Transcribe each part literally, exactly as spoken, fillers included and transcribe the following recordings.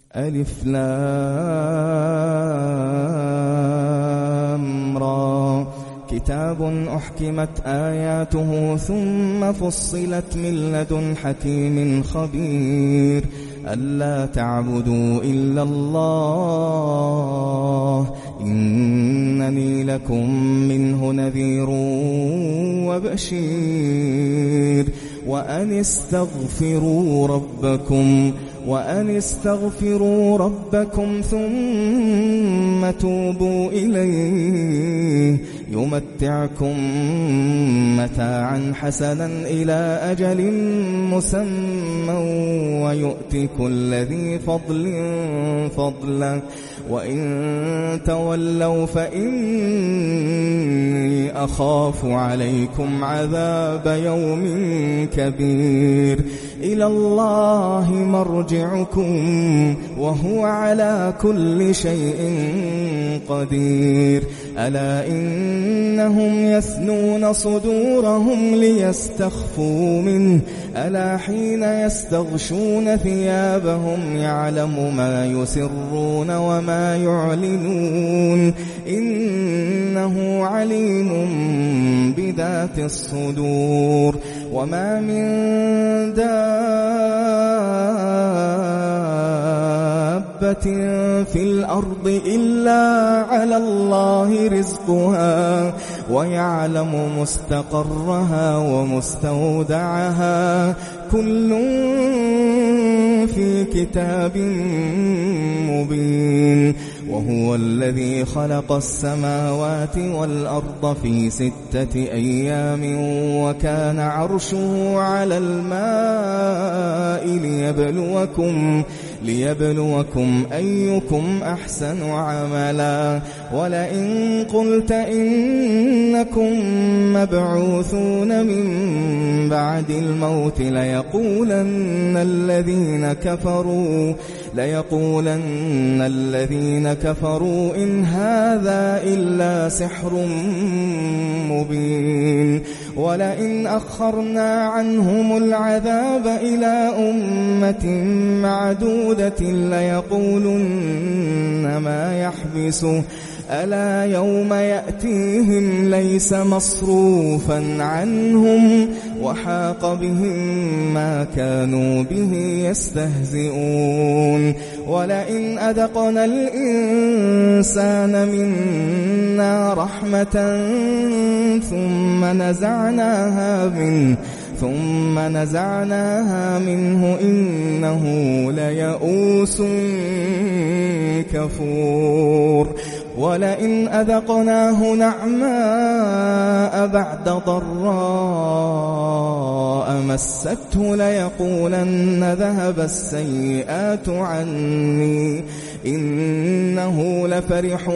ألف لام را كتاب أحكمت آياته ثم فصلت من لدن حكيم خبير ألا تعبدوا إلا الله إنني لكم منه نذير وبشير وأن استغفروا ربكم وأن استغفروا ربكم ثم توبوا إليه يمتعكم متاعا حسنا إلى أجل مسمى ويؤتي كل ذي فضل فضله وإن تولوا فإني أخاف عليكم عذاب يوم كبير إلى الله مرجعكم وهو على كل شيء قدير ألا إنهم يثنون صدورهم ليستخفوا منه ألا حين يستغشون ثيابهم يعلم ما يسرون وما يعلنون إنه عليم بذات الصدور وما من دابة في الأرض إلا على الله رزقها ويعلم مستقرها ومستودعها كل في كتاب مبين وهو الذي خلق السماوات والأرض في ستة أيام وكان عرشه على الماء ليبلوكم ليبلوكم أيكم أحسن عملا ولئن قلت إنكم مبعوثون من بعد الموت ليقولن الذين كفروا ليقولن الذين كفروا إن هذا إلا سحر مبين ولئن أخرنا عنهم العذاب إلى أمة معدودة ليقولن ما يحبسه ألا يوم يأتيهم ليس مصروفا عنهم وحاق بهم ما كانوا به يستهزئون ولئن أذقنا الإنسان منا رحمة ثم نزعناها منه ثم نزعناها منه إنه ليئوس كفور ولئن أذقناه نعماء بعد ضراء مسته ليقولن ذهب السيئات عني إنه لفرح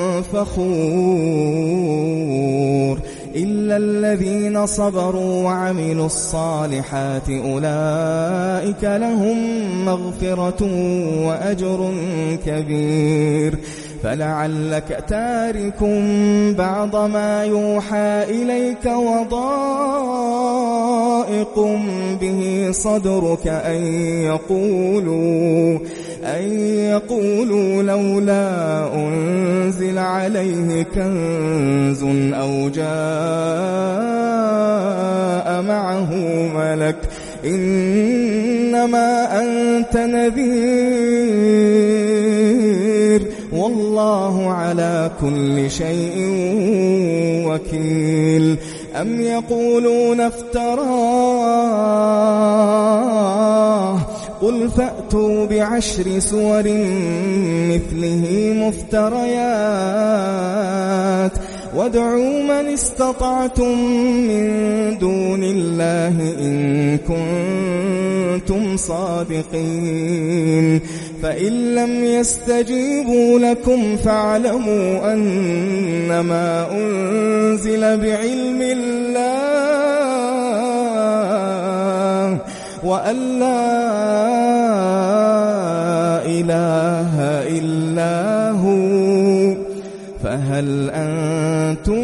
فخور إلا الذين صبروا وعملوا الصالحات أولئك لهم مغفرة وأجر كبير فلعلك تارك بعض ما يوحى إليك وضائق به صدرك أن يقولوا أن يقولوا لولا أنزل عليه كنز أو جاء معه ملك إنما أنت نذير والله على كل شيء وكيل أم يقولون افتراه قل فأتوا بعشر سور مثله مفتريات وادعوا من استطعتم من دون الله إن كنتم صادقين فإن لم يستجيبوا لكم فاعلموا أنما أنزل بعلم الله وأن لا إله إلا هو فهل أنتم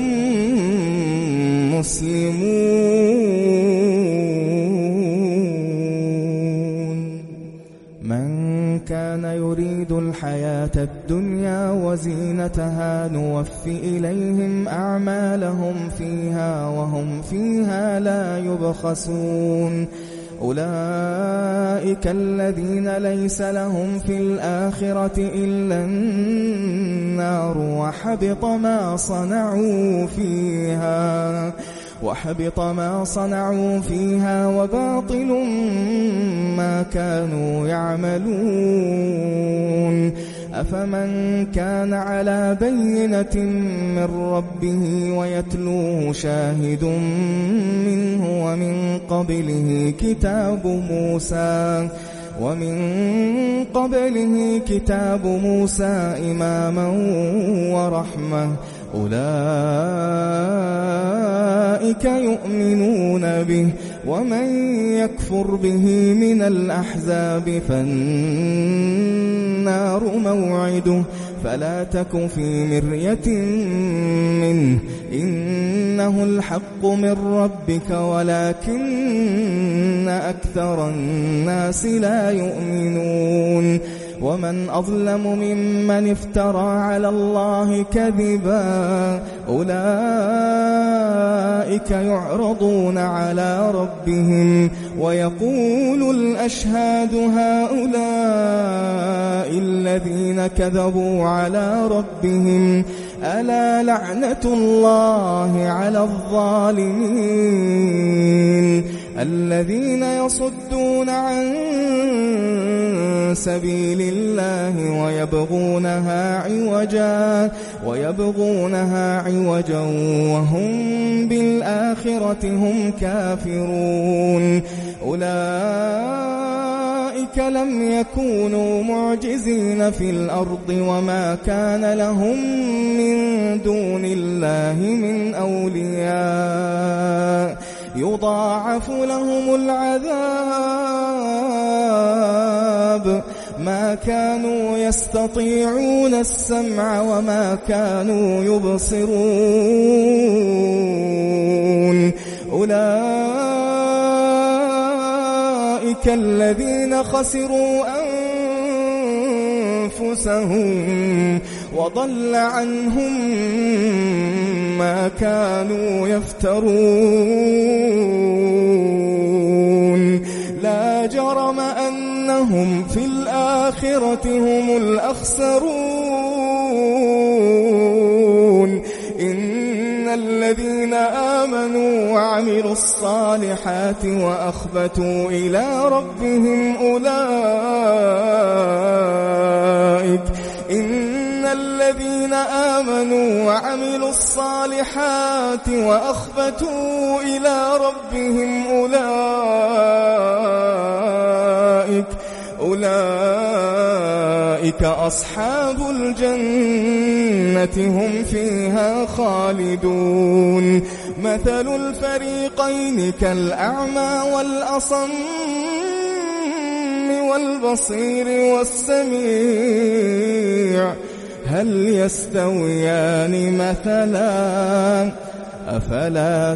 مسلمون من كان يريد الحياة الدنيا وزينتها نوف إليهم أعمالهم فيها وهم فيها لا يبخسون أولئك الذين ليس لهم في الآخرة إلا النار وحبط ما صنعوا فيها وحبط ما صنعوا فيها وباطل ما كانوا يعملون أفمن كان على بينة من ربه ويتلوه شاهد منه ومن قبله كتاب موسى ومن قبله كتاب موسى إماما ورحمة أولئك يؤمنون به ومن يكفر به من الأحزاب فالنار موعده فلا تك في مرية منه إنه الحق من ربك ولكن أكثر الناس لا يؤمنون ومن أظلم ممن افترى على الله كذبا أولئك يعرضون على ربهم ويقول الأشهاد هؤلاء الذين كذبوا على ربهم ألا لعنة الله على الظالمين الذين يصدون عن سبيل الله ويبغونها عوجا ويبغونها عوجا وهم بالآخرة هم كافرون أولئك لم يكونوا معجزين في الأرض وما كان لهم من دون الله من أولياء يضاعف لهم العذاب ما كانوا يستطيعون السمع وما كانوا يبصرون أولئك الذين خسروا أنفسهم وضل عنهم ما كانوا يفترون لا جرم أنهم في الآخرة هم الأخسرون إن الذين آمنوا وعملوا الصالحات وأخبتوا إلى ربهم أولئك إن الذين آمنوا وعملوا الصالحات وأخبتوا إلى ربهم أولئك أولئك أصحاب الجنة هم فيها خالدون مثل الفريقين كالأعمى والأصم والبصير والسميع هل يستويان مثلا أفلا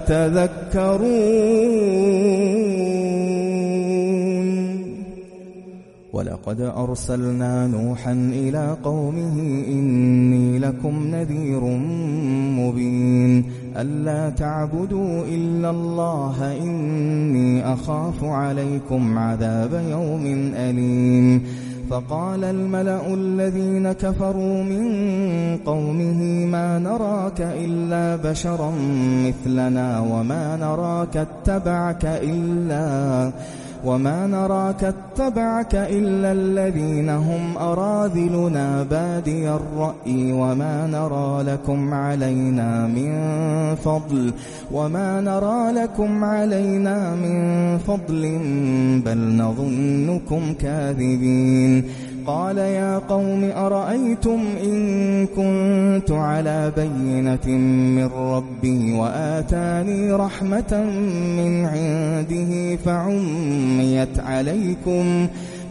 تذكرون ولقد أرسلنا نوحا إلى قومه إني لكم نذير مبين ألا تعبدوا إلا الله إني أخاف عليكم عذاب يوم أليم فقال الملأ الذين كفروا من قومه ما نراك إلا بشرا مثلنا وما نراك اتبعك إلا وما نراك اتبعك إلا الذين هم أراذلنا بادي الرأي وما نرى لكم علينا من فضل وما نرى لكم علينا من فضل بل نظنكم كاذبين قال يا قوم أرأيتم إن كنت على بينة من ربي وآتاني رحمة من عنده فعميت عليكم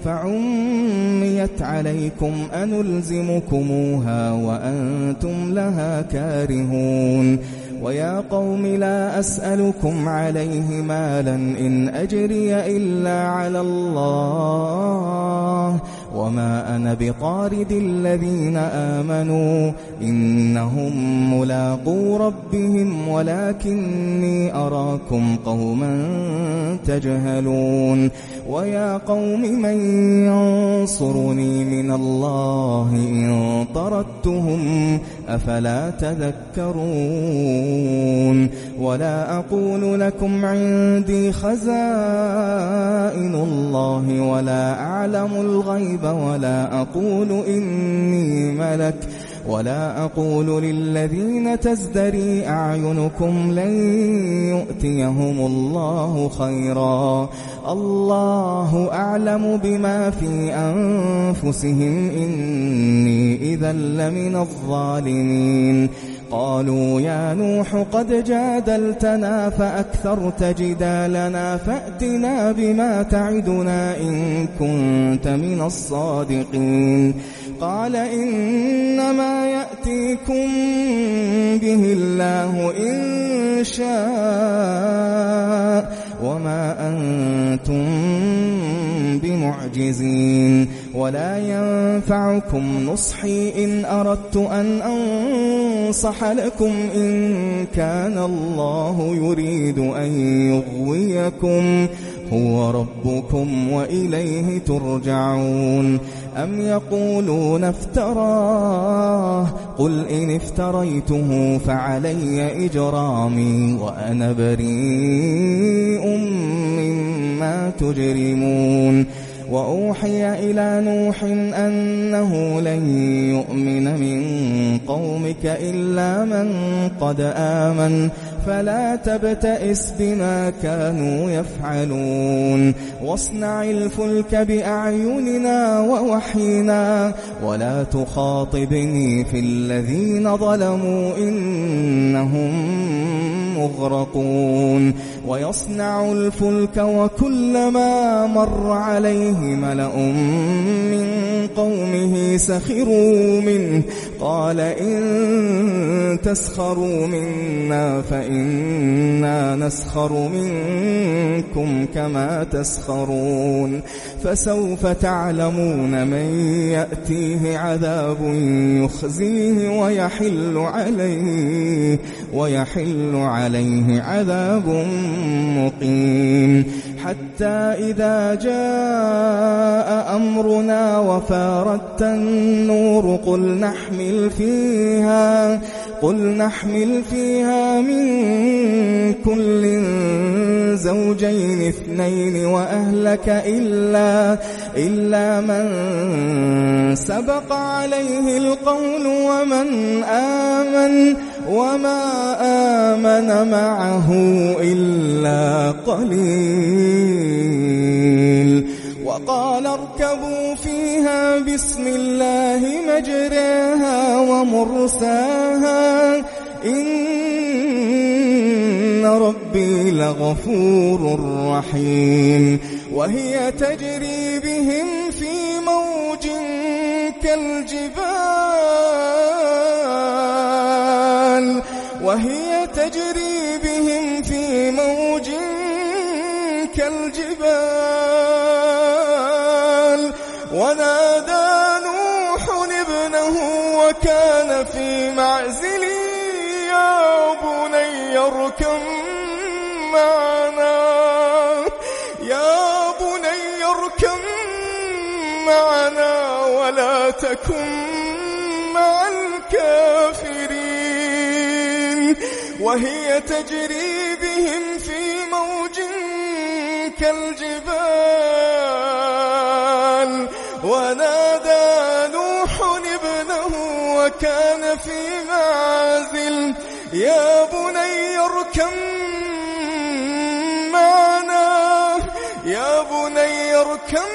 فعميت عليكم أنلزمكموها وأنتم لها كارهون ويا قوم لا أسألكم عليه مالا إن أجري إلا على الله وما أنا بطارد الذين آمنوا إنهم ملاقو ربهم ولكني أراكم قوما تجهلون ويا قوم من ينصرني من الله إن طردتهم أفلا تذكرون ولا أقول لكم عندي خزائن الله ولا أعلم الغيب ولا أقول إني ملك ولا أقول للذين تزدري أعينكم لن يؤتيهم الله خيرا الله أعلم بما في أنفسهم إني إذا لمن الظالمين قالوا يا نوح قد جادلتنا فأكثرت جدالنا فأتنا بما تعدنا إن كنت من الصادقين قال إنما يأتيكم به الله إن شاء وما أنتم بمعجزين ولا ينفعكم نصحي إن أردت أن أنصح لكم إن كان الله يريد أن يغويكم هو ربكم وإليه ترجعون أم يقولون افتراه قل إن افتريته فعلي إجرامي وأنا بريء مما تجرمون وأوحي إلى نوح أنه لن يؤمن من قومك إلا من قد آمن فلا تبتئس بما كانوا يفعلون واصنع الفلك بأعيننا ووحينا ولا تخاطبني في الذين ظلموا إنهم مغرقون ويصنع الفلك وكلما مر عليه ملأ من قومه سخروا منه قال إن تسخروا منا فإنا نسخر منكم كما تسخرون فسوف تعلمون من يأتيه عذاب يخزيه ويحل عليه ويحل عليه عذاب مقيم حتى إذا جاء أمرنا وفارت النور قل نحمل فيها قل نحمل فيها من كل زوجين اثنين وأهلك إلا إلا من سبق عليه القول ومن آمن وما آمن معه إلا قليل وقال اركبوا فيها بسم الله مجريها ومرساها إن ربي لغفور رحيم وهي تجري بهم في موج كالجبال وهي تجري بهم في موج كالجبال ونادى نوح ابنه وكان في معزل يا بني اركب معنا يا بني اركب معنا ولا تكن مع الكافرين وهي تجري بهم في موج كالجبال ونادى نوح ابنه وكان في معزل يا بني اركب معنا يا بني اركب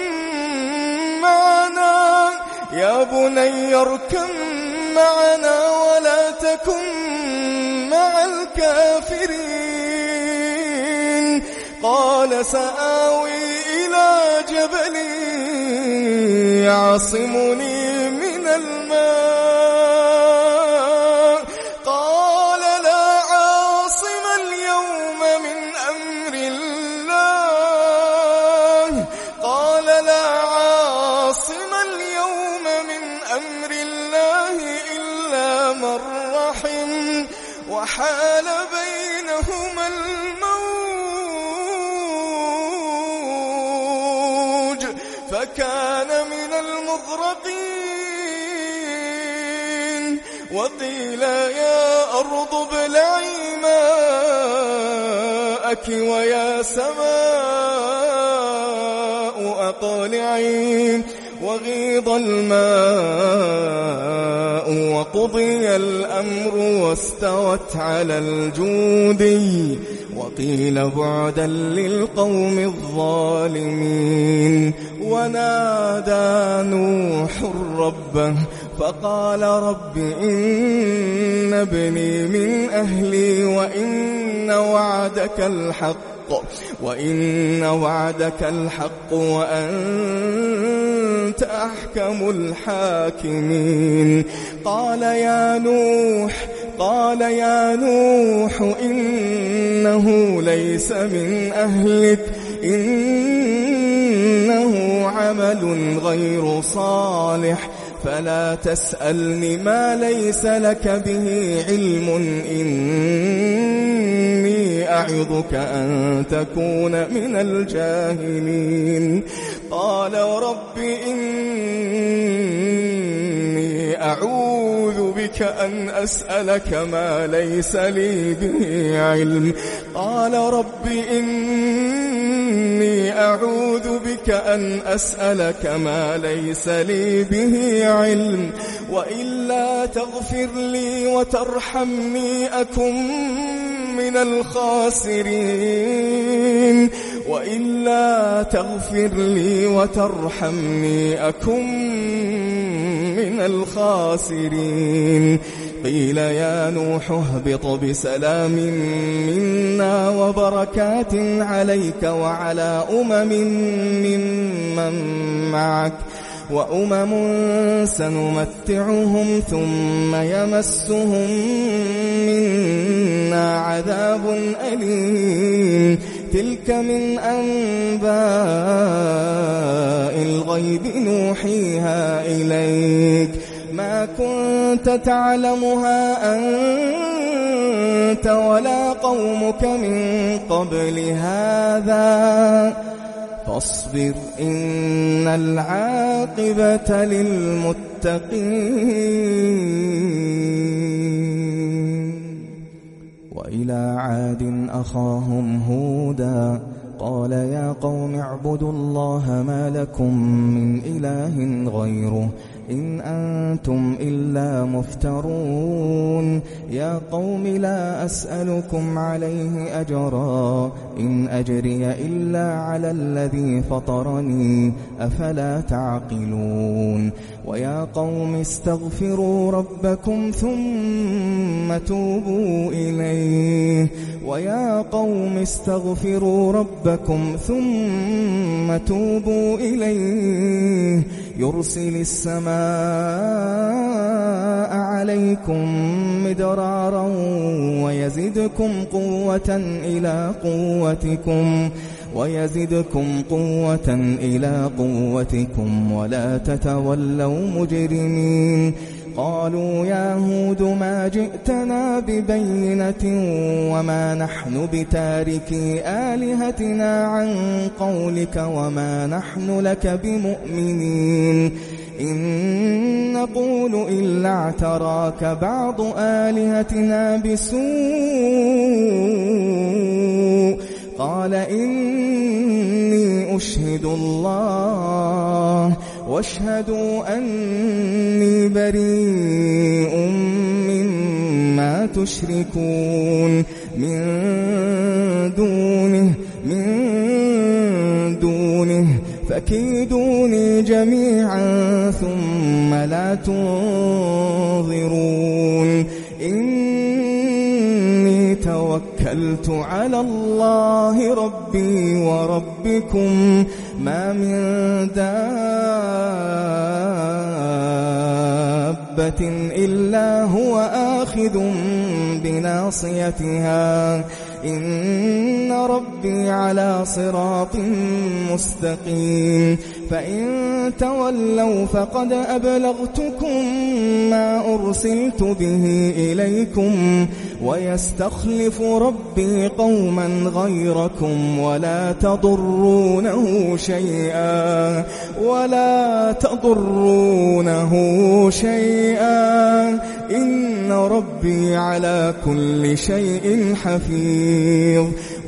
معنا يا بني اركب معنا ولا تكن مع الكافرين قال سآوي إلى جبل يعصمني من الماء قال لا عاصم اليوم من أمر الله قال لا عاصم أمر الله إلا من رحم وحال بينهما الموج فكان من المغرقين وقيل يا أرض ابلعي ماءك ويا سماء أقلعي وغيض الماء وقضي الأمر واستوت على الجودي وقيل بعدا للقوم الظالمين. ونادى نوح ربه فقال رب إن ابني من أهلي وإن وعدك الحق وإن وعدك الحق وأنت أحكم الحاكمين. قال يا نوح قال يا نوح إنه ليس من أهلك إنه عمل غير صالح فلا تسألني ما ليس لك به علم إني أعظك أن تكون من الجاهلين. قال رب إني أعوذ بك أن أسألك ما ليس لي به علم قال رب إني أعوذ بك أن أسألك ما ليس لي به علم وإلا تغفر لي وترحمني أكن من الخاسرين وإلا تغفر لي وترحمني أكن من الخاسرين. قيل يا نوح اهبط بسلام منا وبركات عليك وعلى أمم ممن معك وأمم سنمتعهم ثم يمسهم منا عذاب أليم. تلك من أنباء الغيب نوحيها إليك ما كنت تعلمها أنت ولا قومك من قبل هذا فاصبر إن العاقبة للمتقين. وإلى عاد أخاهم هودا قال يا قوم اعبدوا الله ما لكم من إله غيره إن أنتم إلا مفترون. يا قوم لا أسألكم عليه أجرا إن أجري إلا على الذي فطرني أفلا تعقلون. ويا قوم استغفروا ربكم ثم توبوا إليه ويا قوم استغفروا ربكم ثم توبوا إليه يرسل السماء عليكم مدرارا ويزدكم قوة إلى قوتكم ويزدكم قوة إلى قوتكم ولا تتولوا مجرمين. قالوا يا هود ما جئتنا ببينة وما نحن بتاركي آلهتنا عن قولك وما نحن لك بمؤمنين إن نقول إلا اعتراك بعض آلهتنا بسوء. قال إني أشهد الله واشهدوا أني بريء مما تشركون من دونه من دونه فكيدوني جميعا ثم لا تنظرون. إني توكلت على الله ربي وربكم ما من دابة إلا هو آخذ بناصيتها إن ربي على صراط مستقيم. فإن تولوا فقد أبلغتكم ما أرسلت به إليكم ويستخلف ربي قوما غيركم ولا تضرونه شيئا ولا تضرونه شيئا إن ربي على كل شيء حفيظ.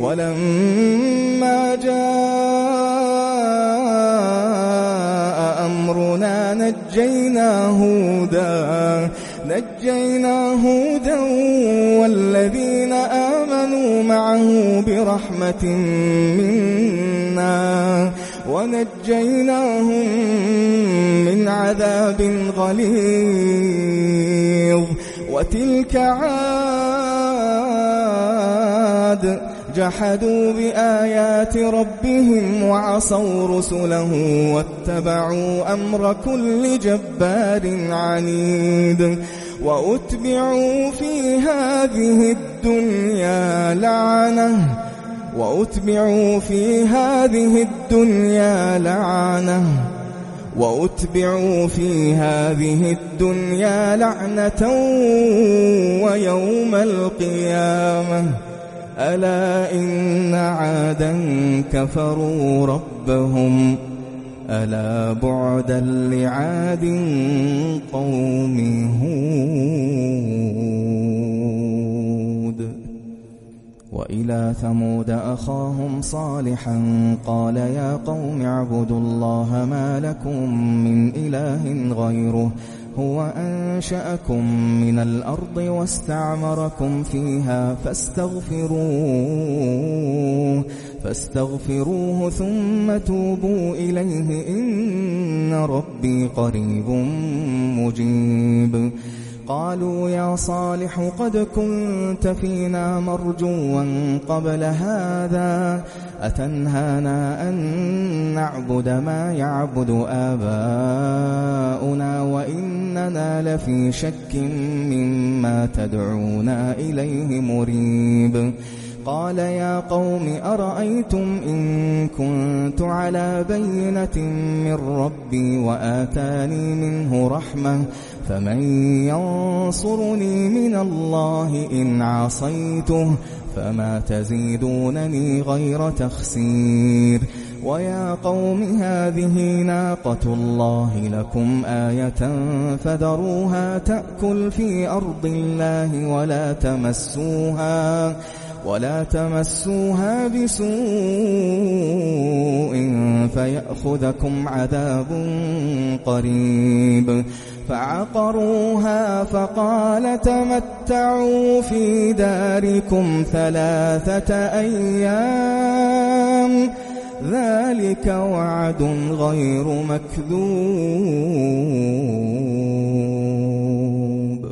ولما جاء أمرنا نجينا هودا نجينا هودا والذين آمنوا معه برحمة منا ونجيناهم من عذاب غليظ. وتلك عاد جحدوا بآيات ربهم وعصوا رسله واتبعوا أمر كل جبار عنيد. وأتبعوا في هذه الدنيا لعنة وأتبعوا في هذه الدنيا لعنة وأتبعوا في هذه الدنيا لعنة ويوم القيامة ألا إن عادا كفروا ربهم ألا بعدا لعاد قوم هود. وإلى ثمود أخاهم صالحا قال يا قوم اعبدوا الله ما لكم من إله غيره هو أنشأكم من الأرض واستعمركم فيها فاستغفروه فاستغفروه ثم توبوا إليه إن ربي قريب مجيب. قالوا يا صالح قد كنت فينا مرجوا قبل هذا أتنهانا أن نعبد ما يعبد آباؤنا وإننا لفي شك مما تدعونا إليه مريب. قال يا قوم أرأيتم إن كنت على بينة من ربي وآتاني منه رحمة فمن ينصرني من الله إن عصيته فما تزيدونني غير تخسير. ويا قوم هذه ناقة الله لكم آية فذروها تأكل في أرض الله ولا تمسوها ولا تمسوها بسوء فيأخذكم عذاب قريب. فعقروها فقال تمتعوا في داركم ثلاثة أيام ذلك وعد غير مكذوب.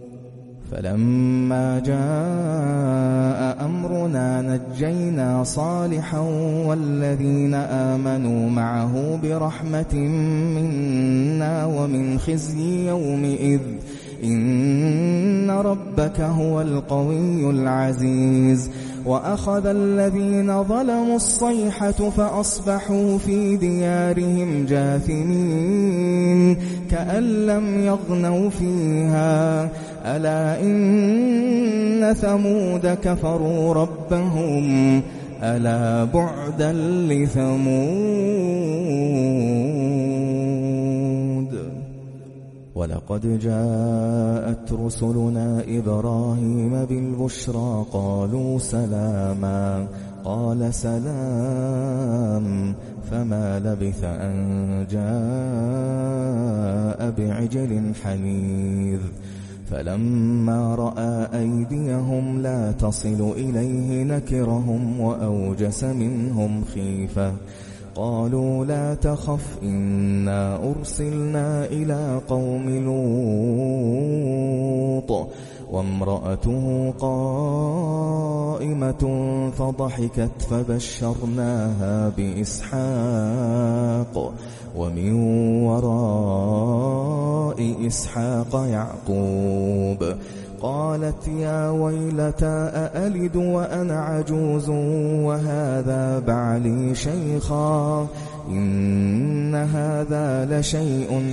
فلما جاء أمرنا نجينا صالحا والذين آمنوا معه برحمة منا ومن خزي يومئذ إن ربك هو القوي العزيز. وأخذ الذين ظلموا الصيحة فأصبحوا في ديارهم جاثمين كأن لم يغنوا فيها ألا إن ثمود كفروا ربهم ألا بعدا لثمود. ولقد جاءت رسلنا إبراهيم بالبشرى قالوا سلاما قال سلام فما لبث أن جاء بعجل حنيذ. فلما رأى أيديهم لا تصل إليه نكرهم وأوجس منهم خيفة قالوا لا تخف إنا أرسلنا إلى قوم لوط وامرأته قائمة فضحكت فبشرناها بإسحاق ومن وراء إسحاق يعقوب. قالت يا ويلتى أألد وأنا عجوز وهذا بعلي شيخا إن هذا لشيء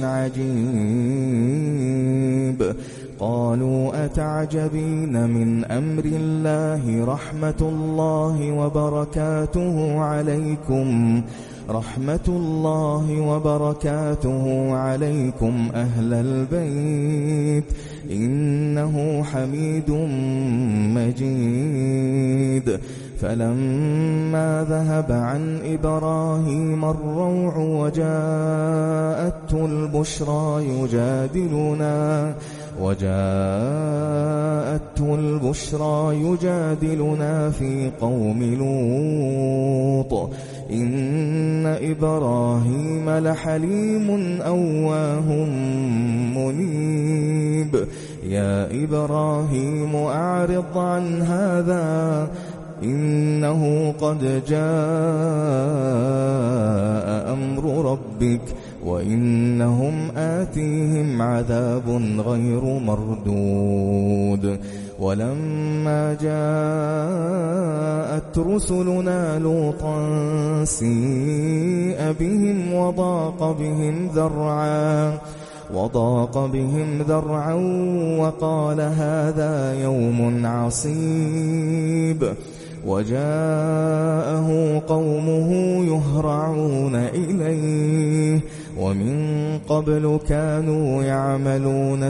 عجيب قالوا أتعجبين من أمر الله رحمة الله وبركاته عليكم رحمة الله وبركاته عليكم أهل البيت إنه حميد مجيد فلما ذهب عن إبراهيم الروع وجاءته البشرى يجادلنا وجاءته البشرى يجادلنا في قوم لوط إن إبراهيم لحليم أواه منيب يا إبراهيم أعرض عن هذا إنه قد جاء أمر ربك وإنهم آتيهم عذاب غير مردود ولما جاءت رسلنا لوطا سيء بهم وضاق بهم ذرعا وضاق بهم ذرعا وقال هذا يوم عصيب وجاءه قومه يهرعون إليه ومن قبل كانوا يعملون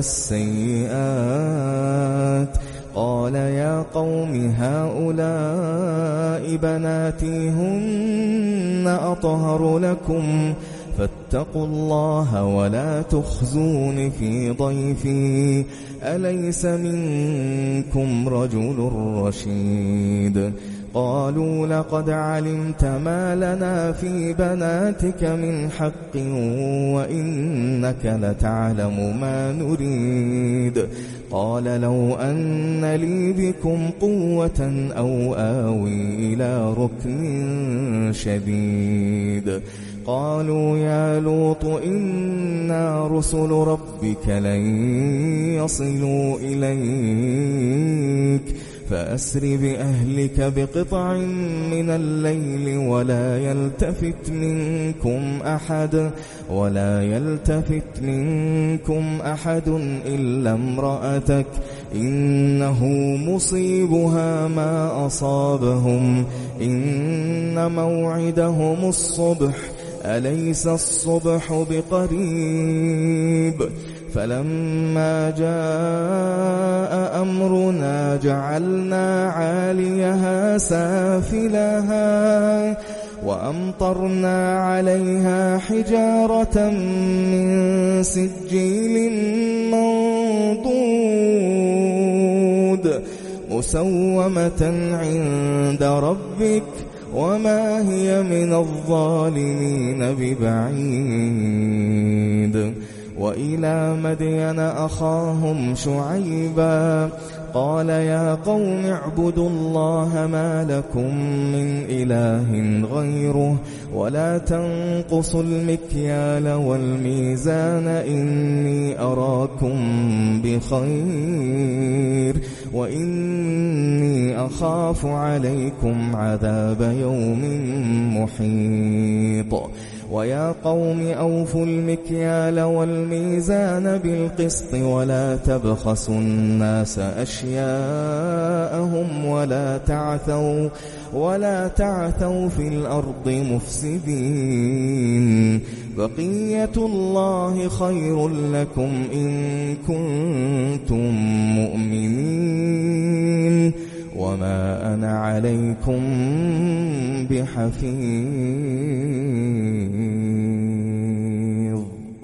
السيئات قال يا قوم هؤلاء بناتي هن أطهر لكم فاتقوا الله ولا تخزون في ضيفي أليس منكم رجل رشيد قالوا لقد علمت ما لنا في بناتك من حق وإنك لتعلم ما نريد قال لو أن لي بكم قوة أو آوي إلى ركن شديد قالوا يا لوط إنا رسل ربك لن يصلوا إليك فأسر بأهلك بقطع من الليل ولا يلتفت منكم أحد ولا يلتفت منكم أحد إلا امرأتك إنه مصيبها ما أصابهم إن موعدهم الصبح أليس الصبح بقريب فلما جاء أمرنا جعلنا عاليها سافلها وأمطرنا عليها حجارة من سجيل منضود مسومة عند ربك وما هي من الظالمين ببعيد وإلى مدين أخاهم شعيبا قال يا قوم اعبدوا الله ما لكم من إله غيره ولا تنقصوا المكيال والميزان إني أراكم بخير وإني أخاف عليكم عذاب يوم محيط ويا قوم أوفوا المكيال والميزان بالقسط ولا تبخسوا الناس أشياءهم ولا تعثوا ولا تعثوا في الأرض مفسدين بقية الله خير لكم إن كنتم مؤمنين وما أنا عليكم بحفيظ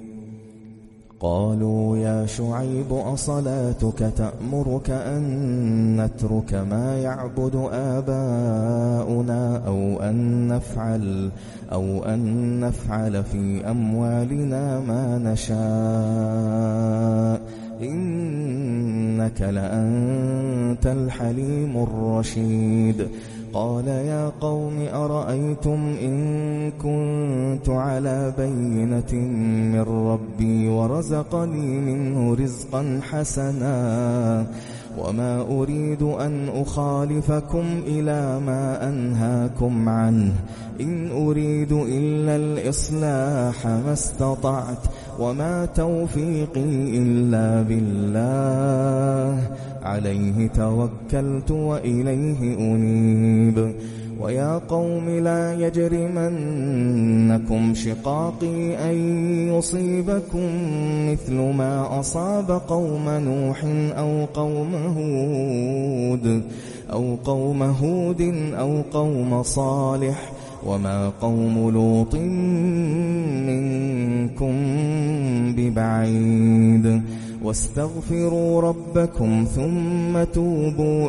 قالوا يا شعيب أصلاتك تأمرك أن نترك ما يعبد آباؤنا أو أن نفعل أو أن نفعل في أموالنا ما نشاء إنك لأنت الحليم الرشيد قال يا قوم أرأيتم إن كنت على بينة من ربي ورزقني منه رزقا حسنا وما أريد أن أخالفكم إلى ما أنهاكم عنه إن أريد إلا الإصلاح ما استطعت وما توفيقي إلا بالله عليه توكلت وإليه أنيب ويا قوم لا يجرمنكم شقاقي أن يصيبكم مثل ما أصاب قوم نوح أو قوم هود أو قوم هود أو قوم صالح وما قوم لوط منكم ببعيد واستغفروا ربكم ثم توبوا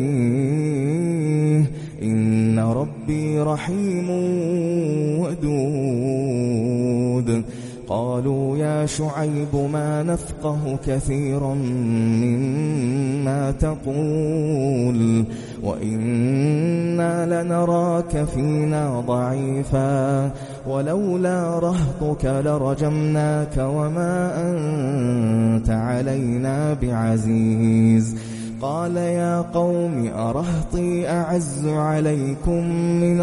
إليه إن ربي رحيم ودود قالوا يا شعيب ما نفقه كثيرا مما تقول وإنا لنراك فينا ضعيفا ولولا رهطك لرجمناك وما أنت علينا بعزيز قال يا قوم أرهطي أعز عليكم من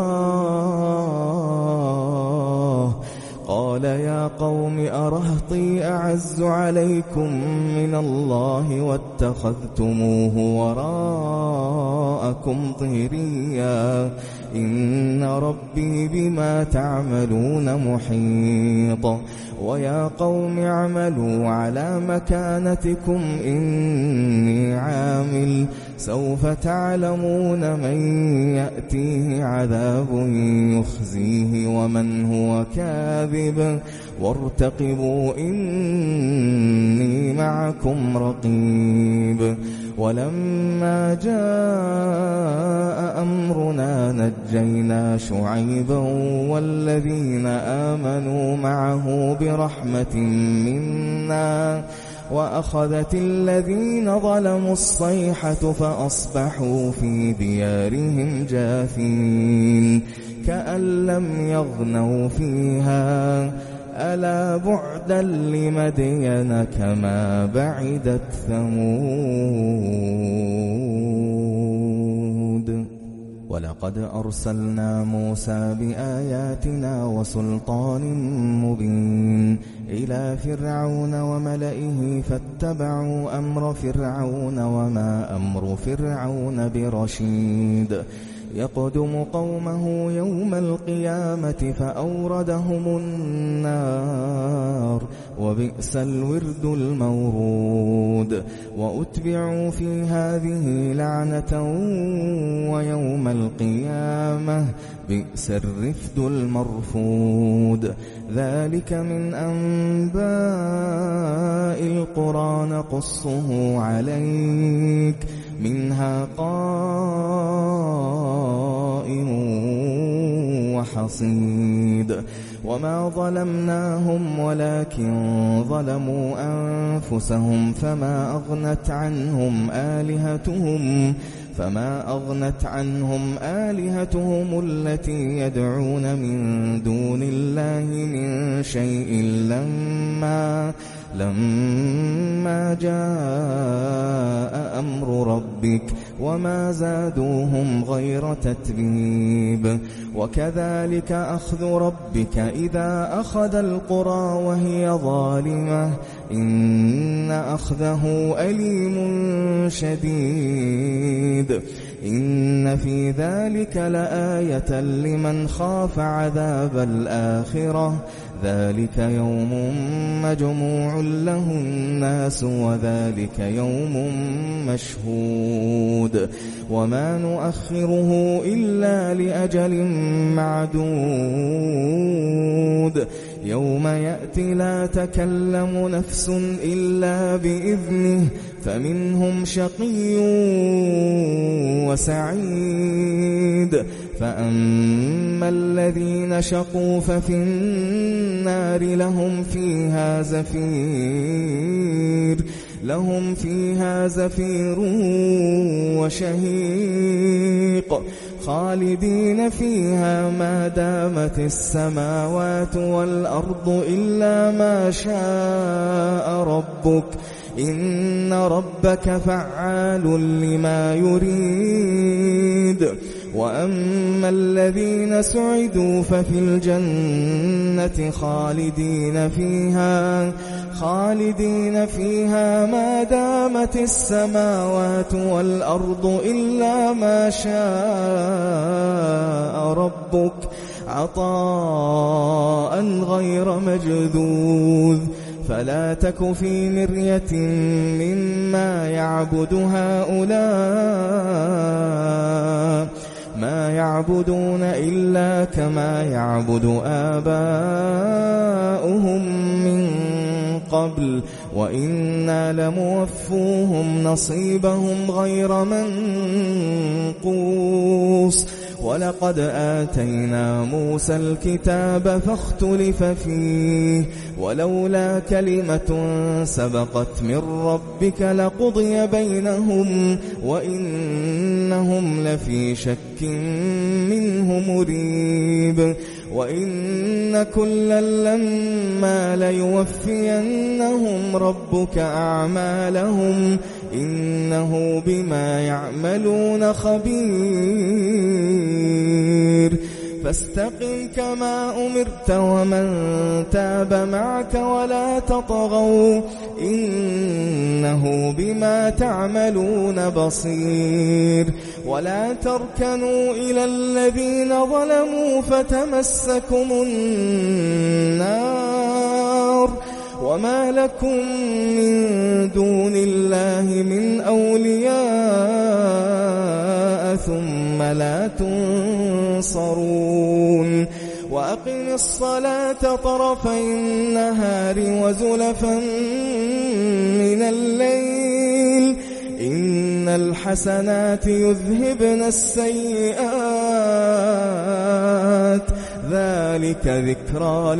الله قال يا قوم أرهطي أعز عليكم من الله واتخذتموه وراءكم ظهريا إن ربي بما تعملون محيط ويا قوم اعملوا على مكانتكم إني عامل سوف تعلمون من يأتيه عذاب يخزيه ومن هو كاذب وارتقبوا إني معكم رقيب ولما جاء أمرنا نجينا شعيبا والذين آمنوا معه برحمة منا وأخذت الذين ظلموا الصيحة فأصبحوا في ديارهم جاثمين كأن لم يغنوا فيها ألا بعدا لمدين كما بعدت ثمود ولقد أرسلنا موسى بآياتنا وسلطان مبين إلى فرعون وملئه فاتبعوا أمر فرعون وما أمر فرعون برشيد يقدم قومه يوم القيامة فأوردهم النار وبئس الورد المورود وأتبعوا في هذه لعنة ويوم القيامة بئس الرفد المرفود ذلك من أنباء القرى نقصه عليك منها قائم وحصيد وما ظلمناهم ولكن ظلموا أنفسهم فما أغنت عنهم آلهتهم فما أغنت عنهم آلهتهم التي يدعون من دون الله من شيء لما لما جاء أمر ربك وما زادوهم غير تتبيب وكذلك أخذ ربك إذا أخذ القرى وهي ظالمة إن أخذه أليم شديد إن في ذلك لآية لمن خاف عذاب الآخرة ذلك يوم مجموع له الناس وذلك يوم مشهود وما نؤخره إلا لأجل معدود يوم يأتي لا تكلم نفس إلا بإذنه فمنهم شقي وسعيد فأما الذين شقوا ففي النار لهم فيها زفير لهم فيها زفير وشهيق خالدين فيها ما دامت السماوات والأرض إلا ما شاء ربك إن ربك فعال لما يريد وأما الذين سعدوا ففي الجنة خالدين فيها خالدين فيها ما دامت السماوات والأرض إلا ما شاء ربك عطاء غير مجذوذ فلا تك في مرية مما يعبد هؤلاء ما يعبدون إلا كما يعبد آباؤهم من قبل وإنا لموفوهم نصيبهم غير منقوص ولقد آتينا موسى الكتاب فاختلف فيه ولولا كلمة سبقت من ربك لقضي بينهم وإنهم لفي شك منه مريب وإن كلا لما ليوفينهم ربك أعمالهم إنه بما يعملون خبير فاستقم كما أمرت ومن تاب معك ولا تطغوا إنه بما تعملون بصير ولا تركنوا إلى الذين ظلموا فتمسكم النار وما لكم من دون الله من أولياء ثم لا تنصرون وأقم الصلاة طرفي النهار وزلفا من الليل إن الحسنات يذهبن السيئات ذلك ذكرى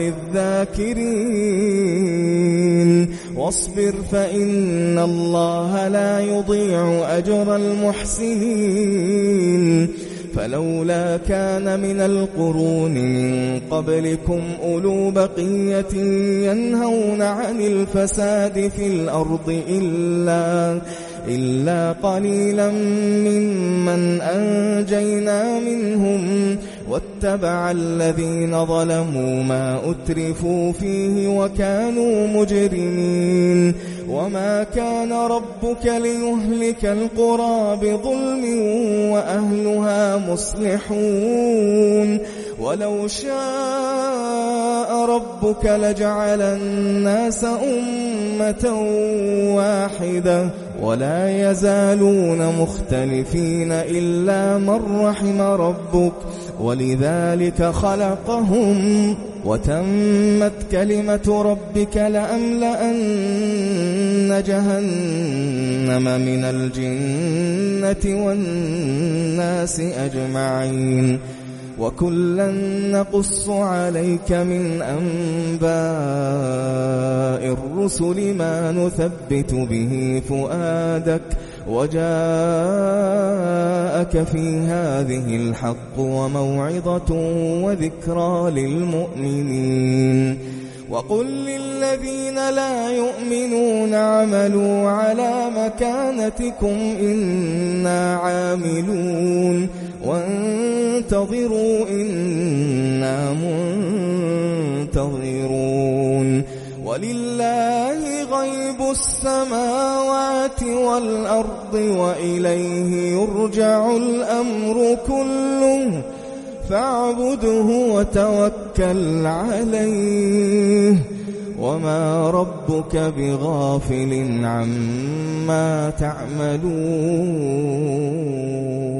للذاكرين واصبر فإن الله لا يضيع أجر المحسنين فلولا كان من القرون من قبلكم أولو بقية ينهون عن الفساد في الأرض إلا إلا قليلا ممن أنجينا منهم واتبع الذين ظلموا ما أترفوا فيه وكانوا مجرمين وما كان ربك ليهلك القرى بظلم وأهلها مصلحون ولو شاء ربك لجعل الناس أمة واحدة ولا يزالون مختلفين إلا من رحم ربك ولذلك خلقهم وتمت كلمة ربك لأملأن جهنم من الجنة والناس أجمعين وكلا نقص عليك من أنباء الرسل ما نثبت به فؤادك وجاءك في هذه الحق وموعظة وذكرى للمؤمنين وقل للذين لا يؤمنون اعملوا على مكانتكم إنا عاملون وانتظروا إنا منتظرون ولله غيب السماوات والأرض وإليه يرجع الأمر كله فاعبده وتوكل عليه وما ربك بغافل عما تعملون